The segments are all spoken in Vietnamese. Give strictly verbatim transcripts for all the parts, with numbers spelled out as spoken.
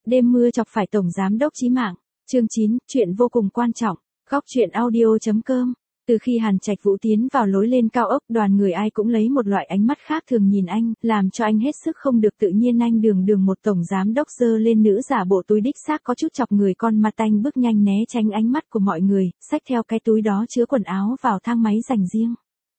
Đêm mưa chọc phải tổng giám đốc chí mạng. Chương chín, chuyện vô cùng quan trọng. Góc truyện audio chấm com. Từ khi Hàn Trạch Vũ tiến vào lối lên cao ốc, đoàn người ai cũng lấy một loại ánh mắt khác thường nhìn anh, làm cho anh hết sức không được tự nhiên. Anh đường đường một tổng giám đốc giơ lên nữ giả bộ túi đích xác có chút chọc người, con mặt anh bước nhanh né tránh ánh mắt của mọi người, xách theo cái túi đó chứa quần áo vào thang máy dành riêng.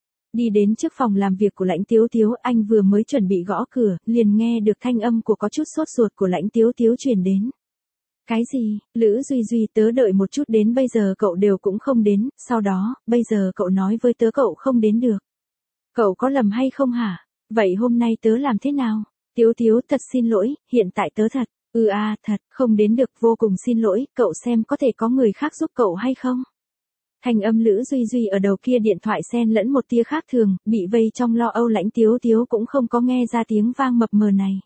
Đi đến trước phòng làm việc của Lãnh Tiếu Tiếu, anh vừa mới chuẩn bị gõ cửa, liền nghe được thanh âm của có chút sốt ruột của Lãnh Tiếu Tiếu truyền đến. Cái gì, Lữ Duy Duy, tớ đợi một chút, đến bây giờ cậu đều cũng không đến, sau đó, bây giờ cậu nói với tớ cậu không đến được. Cậu có lầm hay không hả? Vậy hôm nay tớ làm thế nào? Tiếu Tiếu, thật xin lỗi, hiện tại tớ thật, ừ à, thật, không đến được, vô cùng xin lỗi, cậu xem có thể có người khác giúp cậu hay không? Thanh âm Lữ Duy Duy ở đầu kia điện thoại xen lẫn một tia khác thường, bị vây trong lo âu. Lãnh Tiếu Tiếu cũng không có nghe ra tiếng vang mập mờ này.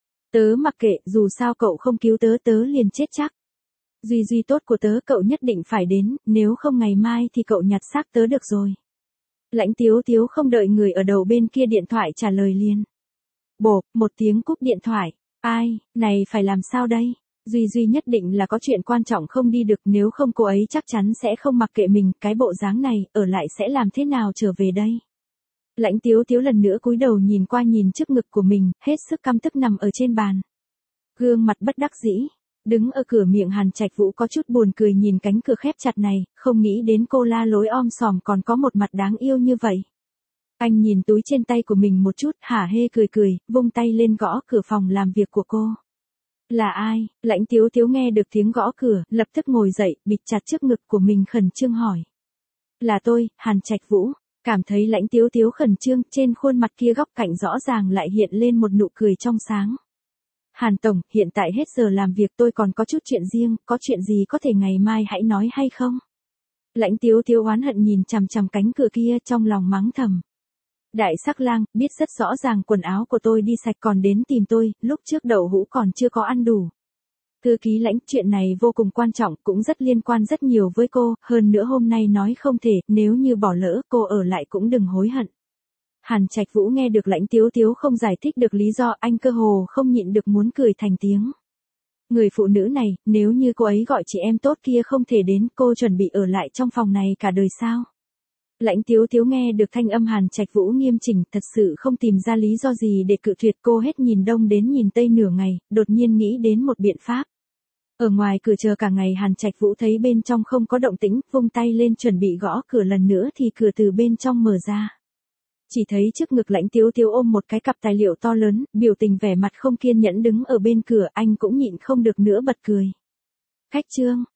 Tớ mặc kệ, dù sao cậu không cứu tớ tớ liền chết chắc. Duy Duy tốt của tớ, cậu nhất định phải đến, nếu không ngày mai thì cậu nhặt xác tớ được rồi. Lãnh Tiếu Tiếu không đợi người ở đầu bên kia điện thoại trả lời liền. Bộp, một tiếng cúp điện thoại. Ai, này phải làm sao đây? Duy Duy nhất định là có chuyện quan trọng không đi được, nếu không cô ấy chắc chắn sẽ không mặc kệ mình, cái bộ dáng này, ở lại sẽ làm thế nào trở về đây? Lãnh Tiếu Tiếu lần nữa cúi đầu nhìn qua nhìn trước ngực của mình, hết sức căm tức nằm ở trên bàn. Gương mặt bất đắc dĩ, đứng ở cửa miệng Hàn Trạch Vũ có chút buồn cười nhìn cánh cửa khép chặt này, không nghĩ đến cô la lối om sòm còn có một mặt đáng yêu như vậy. Anh nhìn túi trên tay của mình một chút, hả hê cười cười, vung tay lên gõ cửa phòng làm việc của cô. Là ai? Lãnh Tiếu Tiếu nghe được tiếng gõ cửa, lập tức ngồi dậy, bịt chặt trước ngực của mình khẩn trương hỏi. Là tôi, Hàn Trạch Vũ. Cảm thấy Lãnh Tiếu Tiếu khẩn trương, trên khuôn mặt kia góc cạnh rõ ràng lại hiện lên một nụ cười trong sáng. Hàn Tổng, hiện tại hết giờ làm việc, tôi còn có chút chuyện riêng, có chuyện gì có thể ngày mai hãy nói hay không? Lãnh Tiếu Tiếu oán hận nhìn chằm chằm cánh cửa kia, trong lòng mắng thầm. Đại sắc lang, biết rất rõ ràng quần áo của tôi đi sạch còn đến tìm tôi, lúc trước đậu hũ còn chưa có ăn đủ. Thư ký Lãnh, chuyện này vô cùng quan trọng, cũng rất liên quan rất nhiều với cô, hơn nữa hôm nay nói không thể, nếu như bỏ lỡ, cô ở lại cũng đừng hối hận. Hàn Trạch Vũ nghe được Lãnh Tiếu Tiếu không giải thích được lý do, anh cơ hồ không nhịn được muốn cười thành tiếng. Người phụ nữ này, nếu như cô ấy gọi chị em tốt kia không thể đến, cô chuẩn bị ở lại trong phòng này cả đời sao? Lãnh Tiếu Tiếu nghe được thanh âm Hàn Trạch Vũ nghiêm chỉnh, thật sự không tìm ra lý do gì để cự tuyệt. Cô hết nhìn đông đến nhìn tây nửa ngày, đột nhiên nghĩ đến một biện pháp. Ở ngoài cửa chờ cả ngày, Hàn Trạch Vũ thấy bên trong không có động tĩnh, vung tay lên chuẩn bị gõ cửa lần nữa thì cửa từ bên trong mở ra. Chỉ thấy trước ngực Lãnh Tiếu Tiếu ôm một cái cặp tài liệu to lớn, biểu tình vẻ mặt không kiên nhẫn đứng ở bên cửa, anh cũng nhịn không được nữa bật cười. Khách trương,